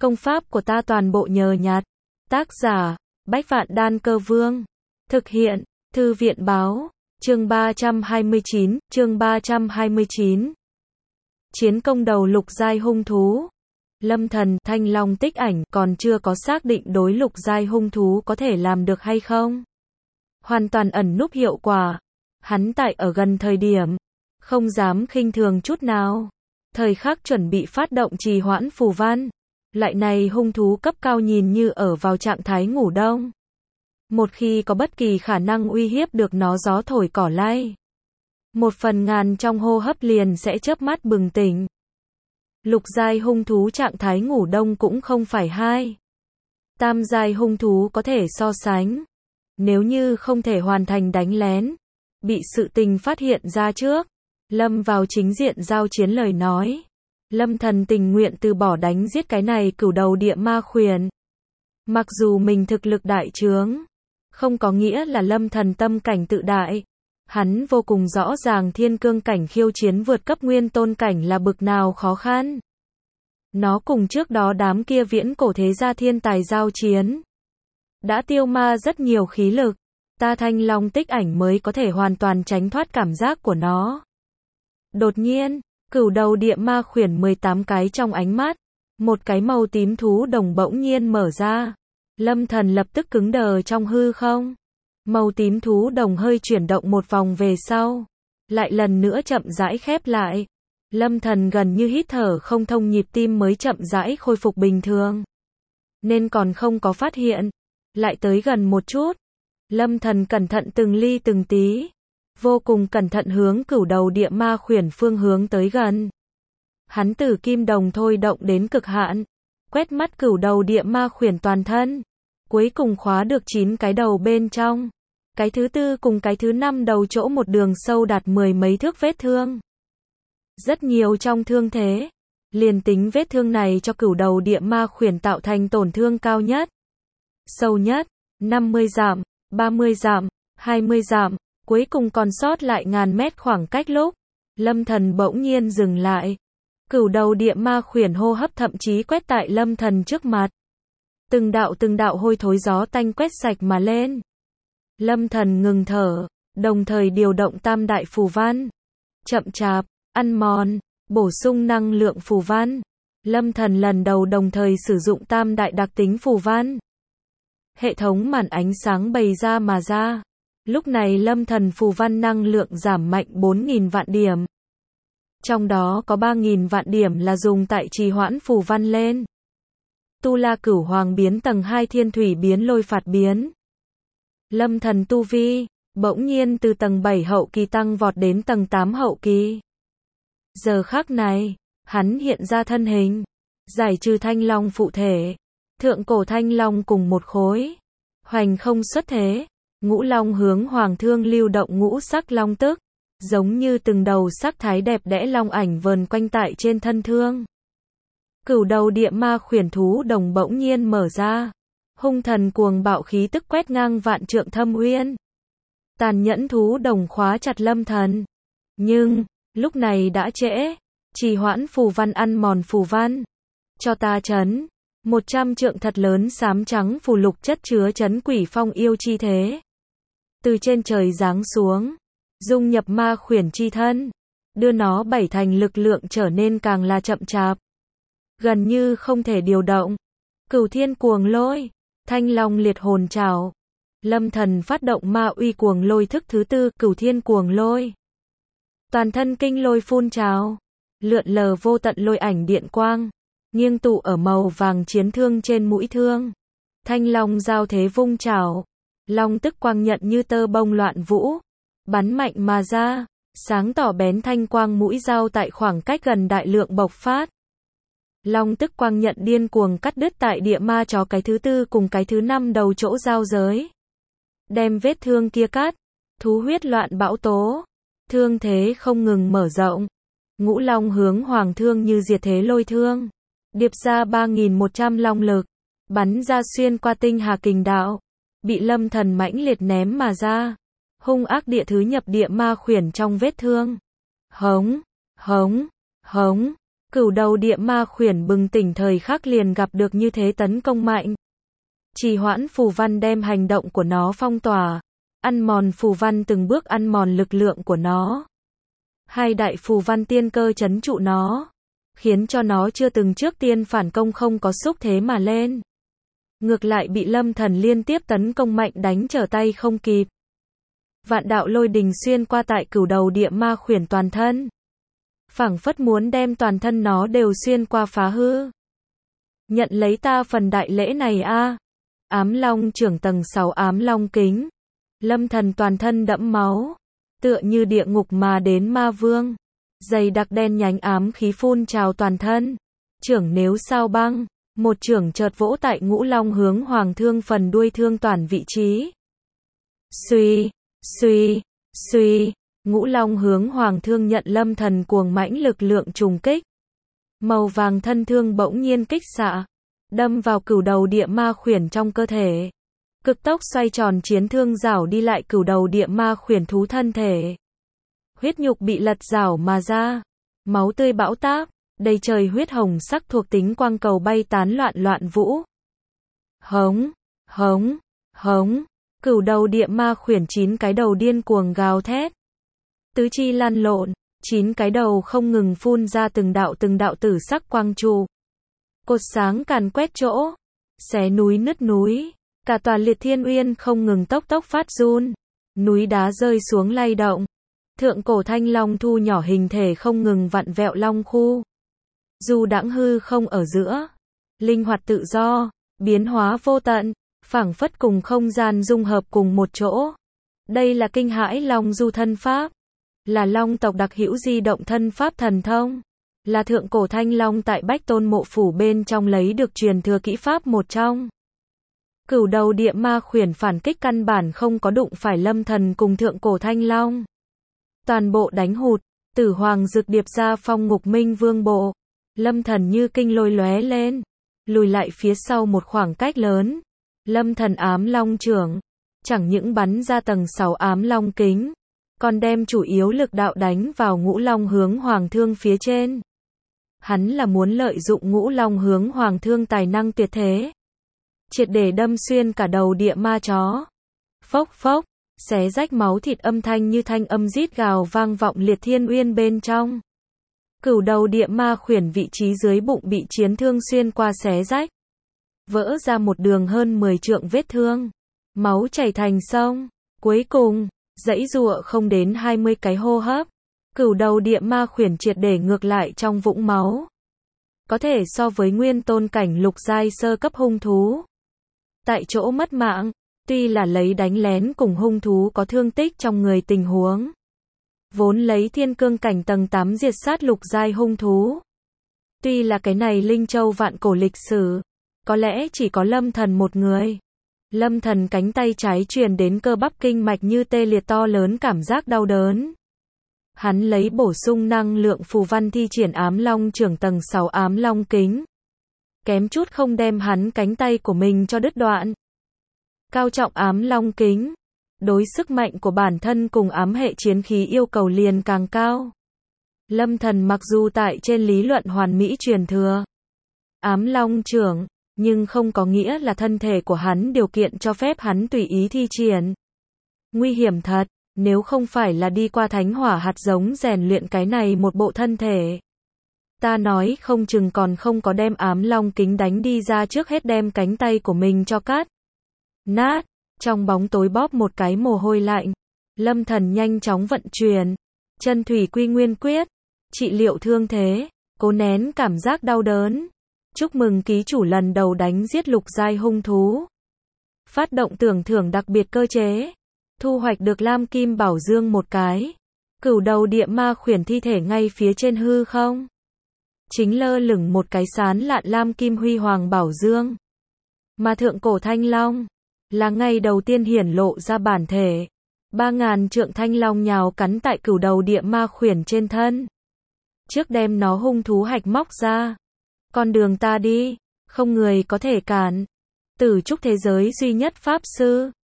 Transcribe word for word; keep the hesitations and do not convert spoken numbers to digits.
Công pháp của ta toàn bộ nhờ nhặt. Tác giả, Bách Vạn Đan Cơ Vương. Thực hiện, Thư viện Báo. Chương ba trăm hai mươi chín, chương ba trăm hai mươi chín. Chiến công đầu lục giai hung thú. Lâm Thần, Thanh Long Tích Ảnh còn chưa có xác định đối lục giai hung thú có thể làm được hay không. Hoàn toàn ẩn núp hiệu quả. Hắn tại ở gần thời điểm, không dám khinh thường chút nào. Thời khắc chuẩn bị phát động trì hoãn phù văn. Loại này hung thú cấp cao nhìn như ở vào trạng thái ngủ đông. Một khi có bất kỳ khả năng uy hiếp được nó gió thổi cỏ lay. Một phần ngàn trong hô hấp liền sẽ chớp mắt bừng tỉnh. Lục giai hung thú trạng thái ngủ đông cũng không phải hai. Tam giai hung thú có thể so sánh. Nếu như không thể hoàn thành đánh lén, bị sự tình phát hiện ra trước, lâm vào chính diện giao chiến lời nói. Lâm Thần tình nguyện từ bỏ đánh giết cái này cửu đầu địa ma khuyển. Mặc dù mình thực lực đại trướng, không có nghĩa là Lâm Thần tâm cảnh tự đại. Hắn vô cùng rõ ràng thiên cương cảnh khiêu chiến vượt cấp nguyên tôn cảnh là bực nào khó khăn. Nó cùng trước đó đám kia viễn cổ thế gia thiên tài giao chiến. Đã tiêu ma rất nhiều khí lực. Ta Thanh Long Tích Ảnh mới có thể hoàn toàn tránh thoát cảm giác của nó. Đột nhiên, cửu đầu địa ma khuyển mười tám cái trong ánh mắt. Một cái màu tím thú đồng bỗng nhiên mở ra. Lâm Thần lập tức cứng đờ trong hư không. Màu tím thú đồng hơi chuyển động một vòng về sau. Lại lần nữa chậm rãi khép lại. Lâm Thần gần như hít thở không thông, nhịp tim mới chậm rãi khôi phục bình thường. Nên còn không có phát hiện. Lại tới gần một chút. Lâm Thần cẩn thận từng ly từng tí. Vô cùng cẩn thận hướng cửu đầu địa ma khuyển phương hướng tới gần. Hắn tử kim đồng thôi động đến cực hạn. Quét mắt cửu đầu địa ma khuyển toàn thân. Cuối cùng khóa được chín cái đầu bên trong. Cái thứ tư cùng cái thứ năm đầu chỗ một đường sâu đạt mười mấy thước vết thương. Rất nhiều trong thương thế. Liền tính vết thương này cho cửu đầu địa ma khuyển tạo thành tổn thương cao nhất. Sâu nhất, năm mươi dặm, ba mươi dặm, hai mươi dặm. Cuối cùng còn sót lại ngàn mét khoảng cách lúc. Lâm Thần bỗng nhiên dừng lại. Cửu đầu địa ma khuyển hô hấp thậm chí quét tại Lâm Thần trước mặt. Từng đạo từng đạo hôi thối gió tanh quét sạch mà lên. Lâm Thần ngừng thở, đồng thời điều động tam đại phù văn. Chậm chạp, ăn mòn, bổ sung năng lượng phù văn. Lâm Thần lần đầu đồng thời sử dụng tam đại đặc tính phù văn. Hệ thống màn ánh sáng bày ra mà ra. Lúc này Lâm Thần phù văn năng lượng giảm mạnh bốn nghìn vạn điểm. Trong đó có ba nghìn vạn điểm là dùng tại trì hoãn phù văn lên. Tu La Cửu Hoàng biến tầng hai thiên thủy biến lôi phạt biến. Lâm Thần tu vi, bỗng nhiên từ tầng bảy hậu kỳ tăng vọt đến tầng tám hậu kỳ. Giờ khắc này, hắn hiện ra thân hình. Giải trừ thanh long phụ thể. Thượng cổ thanh long cùng một khối. Hoành không xuất thế. Ngũ long hướng hoàng thương lưu động ngũ sắc long tức. Giống như từng đầu sắc thái đẹp đẽ long ảnh vờn quanh tại trên thân thương. Cửu đầu địa ma khuyển thú đồng bỗng nhiên mở ra. Hung thần cuồng bạo khí tức quét ngang vạn trượng thâm uyên. Tàn nhẫn thú đồng khóa chặt Lâm Thần. Nhưng, lúc này đã trễ. Trì hoãn phù văn ăn mòn phù văn. Cho ta chấn. Một trăm trượng thật lớn xám trắng phù lục chất chứa chấn quỷ phong yêu chi thế. Từ trên trời giáng xuống. Dung nhập ma khuyển chi thân. Đưa nó bảy thành lực lượng trở nên càng là chậm chạp. Gần như không thể điều động. Cửu thiên cuồng lôi. Thanh long liệt hồn trảo. Lâm Thần phát động ma uy cuồng lôi thức thứ tư, cửu thiên cuồng lôi. Toàn thân kinh lôi phun trào. Lượn lờ vô tận lôi ảnh điện quang. Nghiêng tụ ở màu vàng chiến thương trên mũi thương. Thanh long giao thế vung trảo. Long tức quang nhận như tơ bông loạn vũ. Bắn mạnh mà ra. Sáng tỏ bén thanh quang mũi dao tại khoảng cách gần đại lượng bộc phát. Long tức quang nhận điên cuồng cắt đứt tại địa ma chó cái thứ tư cùng cái thứ năm đầu chỗ giao giới. Đem vết thương kia cắt. Thú huyết loạn bão tố. Thương thế không ngừng mở rộng. Ngũ long hướng hoàng thương như diệt thế lôi thương. Điệp ra ba nghìn một trăm long lực. Bắn ra xuyên qua tinh hà kình đạo. Bị Lâm Thần mãnh liệt ném mà ra. Hung ác địa thứ nhập địa ma khuyển trong vết thương. Hống, hống, hống. Cửu đầu địa ma khuyển bừng tỉnh thời khắc liền gặp được như thế tấn công mạnh. Trì hoãn phù văn đem hành động của nó phong tỏa, ăn mòn phù văn từng bước ăn mòn lực lượng của nó. Hai đại phù văn tiên cơ trấn trụ nó, khiến cho nó chưa từng trước tiên phản công không có xúc thế mà lên. Ngược lại bị Lâm Thần liên tiếp tấn công mạnh đánh trở tay không kịp. Vạn đạo lôi đình xuyên qua tại cửu đầu địa ma khuyển toàn thân. Phảng phất muốn đem toàn thân nó đều xuyên qua phá hư. Nhận lấy ta phần đại lễ này a. Ám long trưởng tầng sáu ám long kính. Lâm Thần toàn thân đẫm máu, tựa như địa ngục mà đến ma vương. Dày đặc đen nhánh ám khí phun trào toàn thân. Trưởng nếu sao băng, một trưởng chợt vỗ tại Ngũ Long hướng Hoàng Thương phần đuôi thương toàn vị trí. Suy, suy, suy, Ngũ Long hướng Hoàng Thương nhận Lâm Thần cuồng mãnh lực lượng trùng kích. Màu vàng thân thương bỗng nhiên kích xạ, đâm vào cửu đầu địa ma khuyển trong cơ thể. Cực tốc xoay tròn chiến thương rảo đi lại cửu đầu địa ma khuyển thú thân thể. Huyết nhục bị lật rảo mà ra, máu tươi bão táp, đầy trời huyết hồng sắc thuộc tính quang cầu bay tán loạn loạn vũ. Hống, hống, hống, cửu đầu địa ma khuyển chín cái đầu điên cuồng gào thét. Tứ chi lăn lộn, chín cái đầu không ngừng phun ra từng đạo từng đạo tử sắc quang trụ. Cột sáng càn quét chỗ, xé núi nứt núi, cả tòa Liệt Thiên Uyên không ngừng tốc tốc phát run, núi đá rơi xuống lay động. Thượng cổ thanh long thu nhỏ hình thể không ngừng vặn vẹo long khu. Dù đãng hư không ở giữa, linh hoạt tự do, biến hóa vô tận, phảng phất cùng không gian dung hợp cùng một chỗ. Đây là kinh hãi long du thân pháp, là long tộc đặc hữu di động thân pháp thần thông, là thượng cổ thanh long tại Bách Tôn mộ phủ bên trong lấy được truyền thừa kỹ pháp một trong. Cửu đầu địa ma khuyển phản kích căn bản không có đụng phải Lâm Thần cùng thượng cổ thanh long. Toàn bộ đánh hụt, Tử Hoàng Dực điệp ra phong ngục minh vương bộ. Lâm Thần như kinh lôi lóe lên, lùi lại phía sau một khoảng cách lớn. Lâm Thần ám long trưởng, chẳng những bắn ra tầng sáu ám long kính, còn đem chủ yếu lực đạo đánh vào Ngũ Long hướng Hoàng Thương phía trên. Hắn là muốn lợi dụng Ngũ Long hướng Hoàng Thương tài năng tuyệt thế, triệt để đâm xuyên cả đầu địa ma chó. Phốc phốc, xé rách máu thịt âm thanh như thanh âm rít gào vang vọng Liệt Thiên Uyên bên trong. Cửu đầu địa ma khuyển vị trí dưới bụng bị chiến thương xuyên qua xé rách, vỡ ra một đường hơn mười trượng vết thương, máu chảy thành sông. Cuối cùng, dãy giụa không đến hai mươi cái hô hấp, cửu đầu địa ma khuyển triệt để ngược lại trong vũng máu. Có thể so với nguyên tôn cảnh lục giai sơ cấp hung thú. Tại chỗ mất mạng, tuy là lấy đánh lén cùng hung thú có thương tích trong người tình huống. Vốn lấy thiên cương cảnh tầng tám diệt sát lục giai hung thú. Tuy là cái này Linh Châu vạn cổ lịch sử, có lẽ chỉ có Lâm Thần một người. Lâm Thần cánh tay trái truyền đến cơ bắp kinh mạch như tê liệt to lớn cảm giác đau đớn. Hắn lấy bổ sung năng lượng phù văn thi triển ám long trưởng tầng sáu ám long kính. Kém chút không đem hắn cánh tay của mình cho đứt đoạn. Cao trọng ám long kính, đối sức mạnh của bản thân cùng ám hệ chiến khí yêu cầu liền càng cao. Lâm Thần mặc dù tại trên lý luận hoàn mỹ truyền thừa ám long trưởng, nhưng không có nghĩa là thân thể của hắn điều kiện cho phép hắn tùy ý thi triển. Nguy hiểm thật, nếu không phải là đi qua thánh hỏa hạt giống rèn luyện cái này một bộ thân thể. Ta nói không chừng còn không có đem ám long kính đánh đi ra trước hết đem cánh tay của mình cho cắt nát. Trong bóng tối bóp một cái mồ hôi lạnh, Lâm Thần nhanh chóng vận chuyển Chân Thủy Quy Nguyên Quyết, trị liệu thương thế, cố nén cảm giác đau đớn. Chúc mừng ký chủ lần đầu đánh giết lục giai hung thú. Phát động tưởng thưởng đặc biệt cơ chế, thu hoạch được Lam Kim Bảo Dương một cái. Cửu đầu địa ma khuyển thi thể ngay phía trên hư không, chính lơ lửng một cái sán lạn Lam Kim Huy Hoàng Bảo Dương. Mà thượng cổ thanh long là ngày đầu tiên hiển lộ ra bản thể. Ba ngàn trượng thanh long nhào cắn tại cửu đầu địa ma khuyển trên thân. Trước đem nó hung thú hạch móc ra. Con đường ta đi, không người có thể cản. Tử trúc thế giới duy nhất pháp sư,